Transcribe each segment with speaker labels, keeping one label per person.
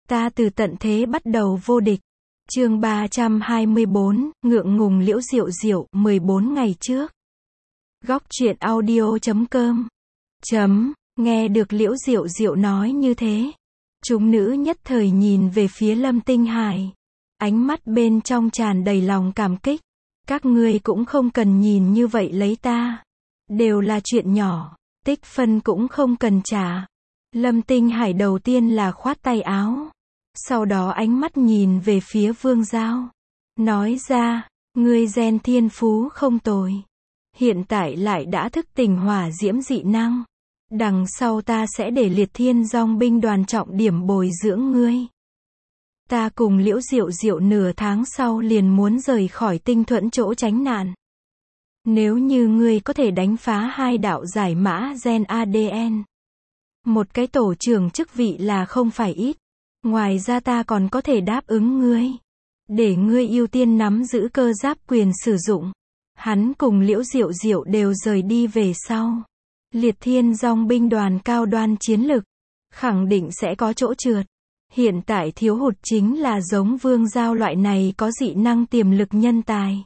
Speaker 1: Ta từ tận thế bắt đầu vô địch. Chương 324, ngượng ngùng Liễu Diệu Diệu, 14 ngày trước. Góc truyện audio.com. Nghe được Liễu Diệu Diệu nói như thế, chúng nữ nhất thời nhìn về phía Lâm Tinh Hải. Ánh mắt bên trong tràn đầy lòng cảm kích. Các ngươi cũng không cần nhìn như vậy lấy ta. Đều là chuyện nhỏ, tích phân cũng không cần trả. Lâm Tinh Hải đầu tiên là khoát tay áo. Sau đó ánh mắt nhìn về phía Vương Giao. Nói ra, ngươi gen thiên phú không tồi. Hiện tại lại đã thức tỉnh hỏa diễm dị năng. Đằng sau ta sẽ để Liệt Thiên Dong binh đoàn trọng điểm bồi dưỡng ngươi. Ta cùng Liễu Diệu Diệu nửa tháng sau liền muốn rời khỏi Tinh Thuẫn chỗ tránh nạn. Nếu như ngươi có thể đánh phá 2 đạo giải mã gen ADN. Một cái tổ trưởng chức vị là không phải ít. Ngoài ra ta còn có thể đáp ứng ngươi. Để ngươi ưu tiên nắm giữ cơ giáp quyền sử dụng. Hắn cùng Liễu Diệu Diệu đều rời đi về sau. Liệt Thiên Dong binh đoàn cao đoan chiến lực. Khẳng định sẽ có chỗ trượt. Hiện tại thiếu hụt chính là giống Vương Giao loại này có dị năng tiềm lực nhân tài.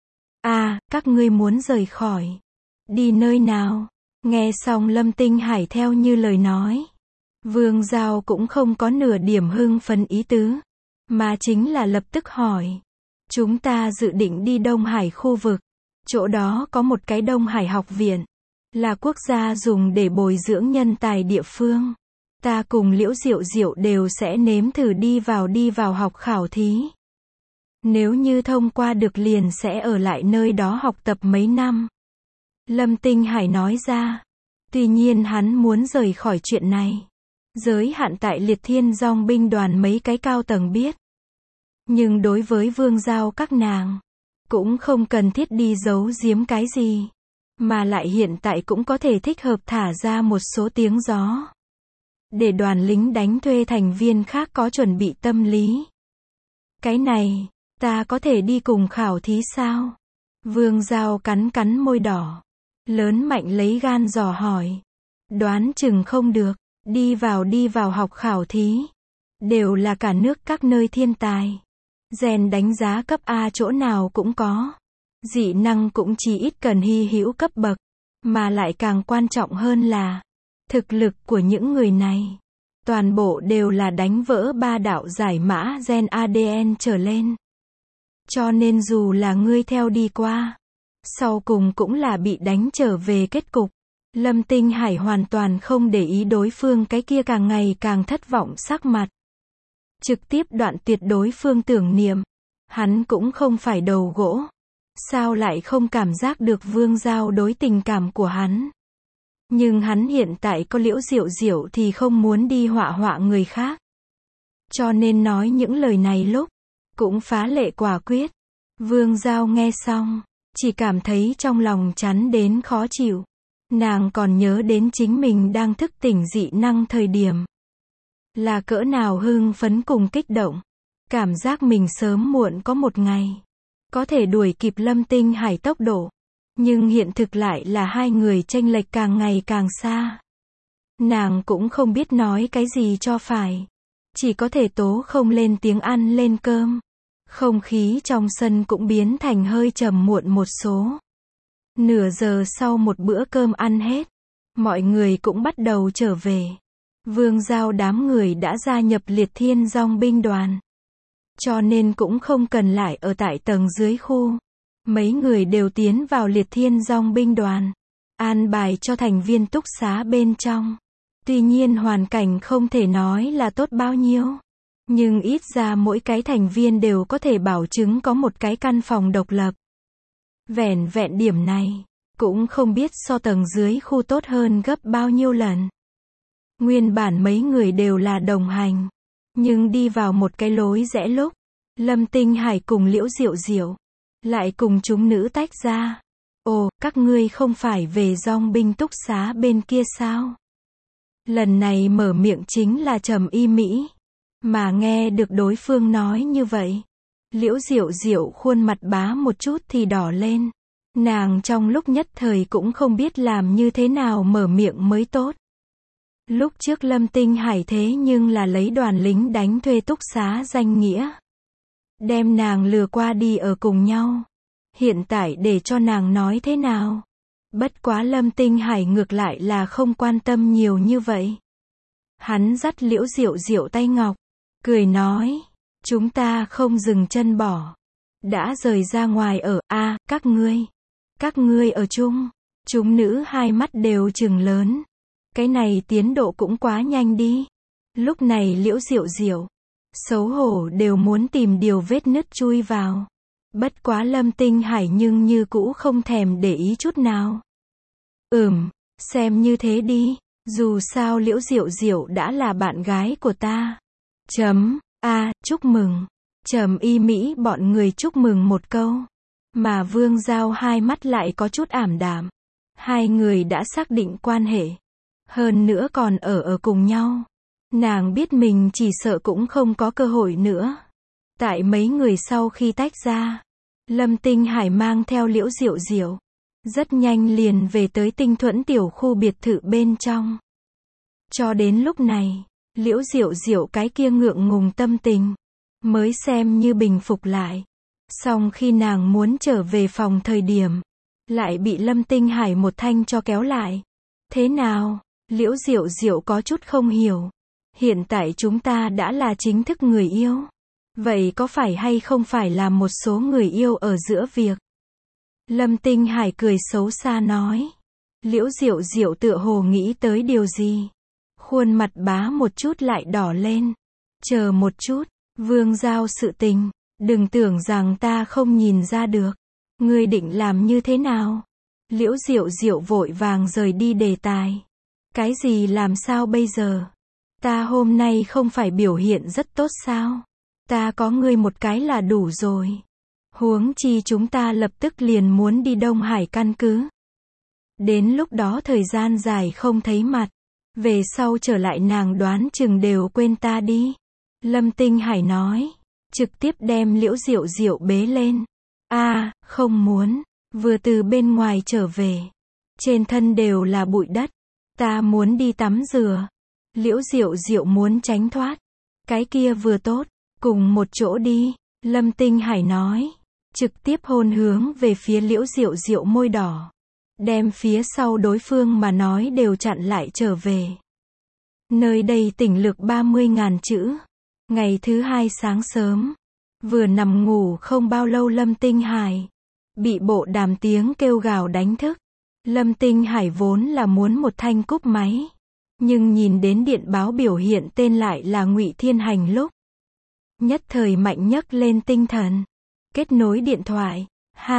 Speaker 1: Các ngươi muốn rời khỏi. Đi nơi nào? Nghe xong Lâm Tinh Hải theo như lời nói. Vương Giao cũng không có nửa điểm hưng phấn ý tứ. Mà chính là lập tức hỏi. Chúng ta dự định đi Đông Hải khu vực. Chỗ đó có một cái Đông Hải học viện. Là quốc gia dùng để bồi dưỡng nhân tài địa phương. Ta cùng Liễu Diệu Diệu đều sẽ nếm thử đi vào học khảo thí. Nếu như thông qua được liền sẽ ở lại nơi đó học tập mấy năm. Lâm Tinh Hải nói ra. Tuy nhiên hắn muốn rời khỏi chuyện này. Giới hạn tại Liệt Thiên Dong binh đoàn mấy cái cao tầng biết. Nhưng đối với Vương Giao các nàng, cũng không cần thiết đi giấu giếm cái gì. Mà lại hiện tại cũng có thể thích hợp thả ra một số tiếng gió. Để đoàn lính đánh thuê thành viên khác có chuẩn bị tâm lý. Cái này, ta có thể đi cùng khảo thí sao? Vương Giao cắn môi đỏ. Lớn mạnh lấy gan dò hỏi. Đoán chừng không được. Đi vào học khảo thí. Đều là cả nước các nơi thiên tài. Gen đánh giá cấp A chỗ nào cũng có. Dị năng cũng chỉ ít cần hy hữu cấp bậc. Mà lại càng quan trọng hơn là thực lực của những người này. Toàn bộ đều là đánh vỡ 3 đạo giải mã gen ADN trở lên. Cho nên dù là ngươi theo đi qua, sau cùng cũng là bị đánh trở về kết cục. Lâm Tinh Hải hoàn toàn không để ý đối phương cái kia càng ngày càng thất vọng sắc mặt. Trực tiếp đoạn tuyệt đối phương tưởng niệm. Hắn cũng không phải đầu gỗ. Sao lại không cảm giác được Vương Giao đối tình cảm của hắn. Nhưng hắn hiện tại có Liễu Diệu Diệu thì không muốn đi họa người khác. Cho nên nói những lời này lúc cũng phá lệ quả quyết. Vương Giao nghe xong, chỉ cảm thấy trong lòng chán đến khó chịu. Nàng còn nhớ đến chính mình đang thức tỉnh dị năng thời điểm. Là cỡ nào hưng phấn cùng kích động. Cảm giác mình sớm muộn có một ngày có thể đuổi kịp Lâm Tinh Hải tốc độ. Nhưng hiện thực lại là hai người chênh lệch càng ngày càng xa. Nàng cũng không biết nói cái gì cho phải. Chỉ có thể tố không lên tiếng ăn lên cơm. Không khí trong sân cũng biến thành hơi trầm muộn một số. Nửa giờ sau một bữa cơm ăn hết, mọi người cũng bắt đầu trở về. Vương Giao đám người đã gia nhập Liệt Thiên Dong binh đoàn. Cho nên cũng không cần lại ở tại tầng dưới khu. Mấy người đều tiến vào Liệt Thiên Dong binh đoàn. An bài cho thành viên túc xá bên trong. Tuy nhiên hoàn cảnh không thể nói là tốt bao nhiêu. Nhưng ít ra mỗi cái thành viên đều có thể bảo chứng có một cái căn phòng độc lập. Vẻn vẹn điểm này, cũng không biết so tầng dưới khu tốt hơn gấp bao nhiêu lần. Nguyên bản mấy người đều là đồng hành. Nhưng đi vào một cái lối rẽ lúc, Lâm Tinh Hải cùng Liễu Diệu Diệu lại cùng chúng nữ tách ra. Ồ, các ngươi không phải về dong binh túc xá bên kia sao? Lần này mở miệng chính là Trầm Y Mỹ. Mà nghe được đối phương nói như vậy, Liễu Diệu Diệu khuôn mặt bá một chút thì đỏ lên. Nàng trong lúc nhất thời cũng không biết làm như thế nào mở miệng mới tốt. Lúc trước Lâm Tinh Hải thế nhưng là lấy đoàn lính đánh thuê túc xá danh nghĩa, đem nàng lừa qua đi ở cùng nhau. Hiện tại để cho nàng nói thế nào? Bất quá Lâm Tinh Hải ngược lại là không quan tâm nhiều như vậy. Hắn dắt Liễu Diệu Diệu tay ngọc, cười nói, chúng ta không dừng chân bỏ. Đã rời ra ngoài ở, các ngươi ở chung. Chúng nữ hai mắt đều trừng lớn. Cái này tiến độ cũng quá nhanh đi. Lúc này Liễu Diệu Diệu, xấu hổ đều muốn tìm điều vết nứt chui vào. Bất quá Lâm Tinh Hải nhưng như cũ không thèm để ý chút nào. Xem như thế đi. Dù sao Liễu Diệu Diệu đã là bạn gái của ta. Chúc mừng. Trầm Y Mỹ bọn người chúc mừng một câu. Mà Vương Giao hai mắt lại có chút ảm đạm. Hai người đã xác định quan hệ. Hơn nữa còn ở cùng nhau. Nàng biết mình chỉ sợ cũng không có cơ hội nữa. Tại mấy người sau khi tách ra, Lâm Tinh Hải mang theo Liễu Diệu Diệu, rất nhanh liền về tới Tinh Thuẫn tiểu khu biệt thự bên trong. Cho đến lúc này, Liễu Diệu Diệu cái kia ngượng ngùng tâm tình mới xem như bình phục lại. Song khi nàng muốn trở về phòng thời điểm, lại bị Lâm Tinh Hải một thanh cho kéo lại. Thế nào? Liễu Diệu Diệu có chút không hiểu. Hiện tại chúng ta đã là chính thức người yêu. Vậy có phải hay không phải là một số người yêu ở giữa việc? Lâm Tinh Hải cười xấu xa nói. Liễu Diệu Diệu tựa hồ nghĩ tới điều gì. Khuôn mặt bá một chút lại đỏ lên. Chờ một chút, Vương Giao sự tình. Đừng tưởng rằng ta không nhìn ra được. Ngươi định làm như thế nào? Liễu Diệu Diệu vội vàng rời đi đề tài. Cái gì làm sao bây giờ? Ta hôm nay không phải biểu hiện rất tốt sao? Ta có ngươi một cái là đủ rồi. Huống chi chúng ta lập tức liền muốn đi Đông Hải căn cứ. Đến lúc đó thời gian dài không thấy mặt. Về sau trở lại nàng đoán chừng đều quên ta đi. Lâm Tinh Hải nói. Trực tiếp đem Liễu Diệu Diệu bế lên. Không muốn. Vừa từ bên ngoài trở về. Trên thân đều là bụi đất. Ta muốn đi tắm rửa. Liễu Diệu Diệu muốn tránh thoát. Cái kia vừa tốt. Cùng một chỗ đi. Lâm Tinh Hải nói. Trực tiếp hôn hướng về phía Liễu Diệu Diệu môi đỏ. Đem phía sau đối phương mà nói đều chặn lại trở về. Nơi đây tỉnh lược 30.000 chữ. Ngày thứ hai sáng sớm. Vừa nằm ngủ không bao lâu Lâm Tinh Hải bị bộ đàm tiếng kêu gào đánh thức. Lâm Tinh Hải vốn là muốn một thanh cúp máy. Nhưng nhìn đến điện báo biểu hiện tên lại là Ngụy Thiên Hành lúc. Nhất thời mạnh nhấc lên tinh thần. Kết nối điện thoại.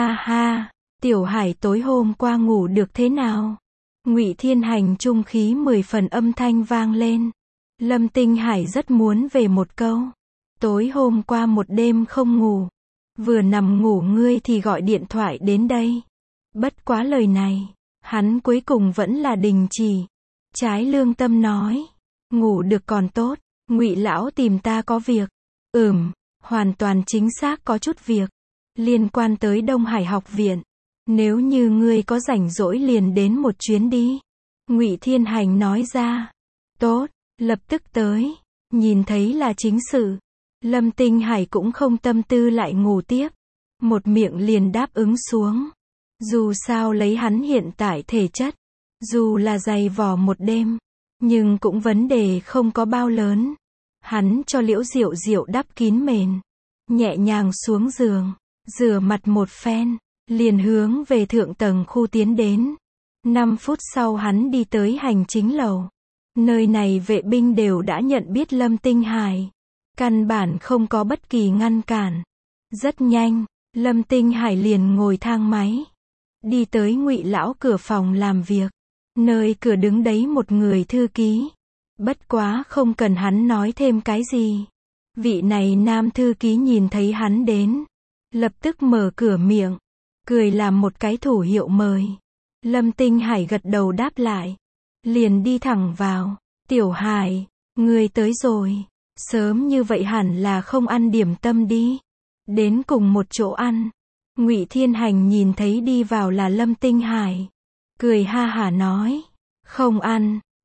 Speaker 1: Tiểu Hải tối hôm qua ngủ được thế nào? Ngụy Thiên Hành trung khí 10 phần âm thanh vang lên. Lâm Tinh Hải rất muốn về một câu. Tối hôm qua một đêm không ngủ. Vừa nằm ngủ ngươi thì gọi điện thoại đến đây. Bất quá lời này, hắn cuối cùng vẫn là đình chỉ. Trái lương tâm nói. Ngủ được còn tốt. Ngụy lão tìm ta có việc. Hoàn toàn chính xác có chút việc. Liên quan tới Đông Hải học viện. Nếu như ngươi có rảnh rỗi liền đến một chuyến đi. Ngụy Thiên Hành nói ra. Tốt, lập tức tới. Nhìn thấy là chính sự. Lâm Tinh Hải cũng không tâm tư lại ngủ tiếp. Một miệng liền đáp ứng xuống. Dù sao lấy hắn hiện tại thể chất. Dù là dày vò một đêm. Nhưng cũng vấn đề không có bao lớn. Hắn cho Liễu Diệu Diệu đắp kín mền. Nhẹ nhàng xuống giường. Rửa mặt một phen. Liền hướng về thượng tầng khu tiến đến. 5 phút sau hắn đi tới hành chính lầu. Nơi này vệ binh đều đã nhận biết Lâm Tinh Hải. Căn bản không có bất kỳ ngăn cản. Rất nhanh, Lâm Tinh Hải liền ngồi thang máy. Đi tới Ngụy lão cửa phòng làm việc. Nơi cửa đứng đấy một người thư ký. Bất quá không cần hắn nói thêm cái gì. Vị này nam thư ký nhìn thấy hắn đến. Lập tức mở cửa miệng. Cười làm một cái thủ hiệu mời. Lâm Tinh Hải gật đầu đáp lại. Liền đi thẳng vào. Tiểu Hải, ngươi tới rồi. Sớm như vậy hẳn là không ăn điểm tâm đi. Đến cùng một chỗ ăn. Ngụy Thiên Hành nhìn thấy đi vào là Lâm Tinh Hải. Cười ha hả nói. Không ăn.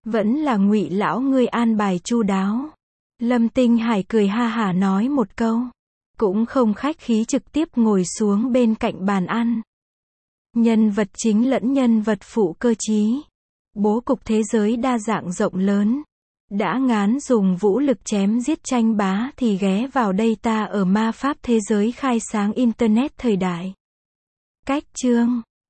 Speaker 1: Vẫn là Ngụy lão ngươi an bài chu đáo. Lâm Tinh Hải cười ha hả nói một câu. Cũng không khách khí trực tiếp ngồi xuống bên cạnh bàn ăn. Nhân vật chính lẫn nhân vật phụ cơ trí. Bố cục thế giới đa dạng rộng lớn. Đã ngán dùng vũ lực chém giết tranh bá thì ghé vào đây ta ở ma pháp thế giới khai sáng Internet thời đại. Cách chương